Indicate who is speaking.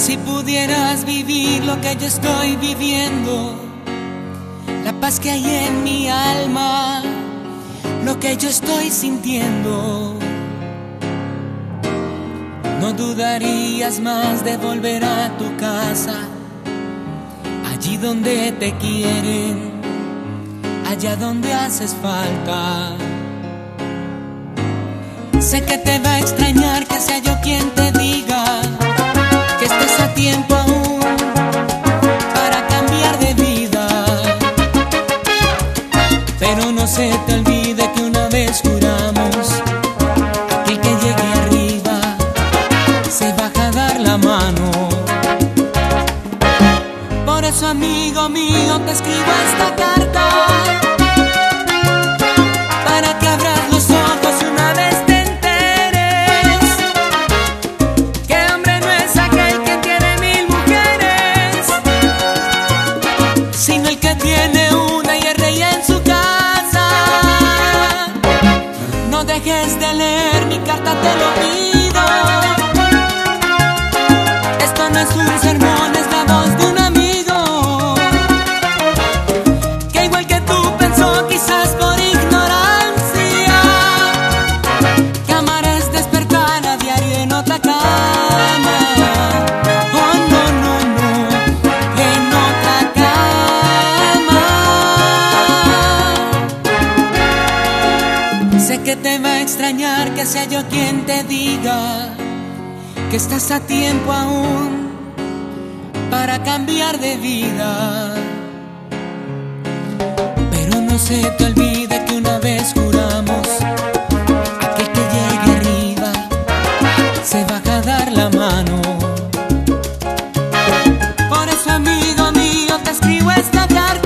Speaker 1: Si pudieras vivir lo que yo estoy viviendo, la paz que hay en mi alma, lo que yo estoy sintiendo, no dudarías más de volver a tu casa, allí donde te quieren, allá donde haces falta. Sé que te va a extrañar que sea yo quien te diga que estás a tiempo aún para cambiar de vida, pero no se te olvide que una vez juramos, aquel que llegue arriba se baja a dar la mano. Por eso, amigo mío, te escribo esta carta, para que abras los ojos una vez te enteres que hombre no es aquel que tiene 1000 mujeres, sino el que tiene una y es rey en su casa. No dejes de leer mi carta, te lo pido. Esto no es un sermón, es la voz de un amigo que igual que tú pensó, quizás por ignorancia, que amar es despertar a diario en otra cama. Oh, no, no, no, en otra cama. Sé que te va a extrañar que sea yo quien te diga que estás a tiempo aún para cambiar de vida, pero no se te olvide que una vez juramos, aquel que llegue arriba se baja a dar la mano. Por eso, amigo mío, te escribo esta carta,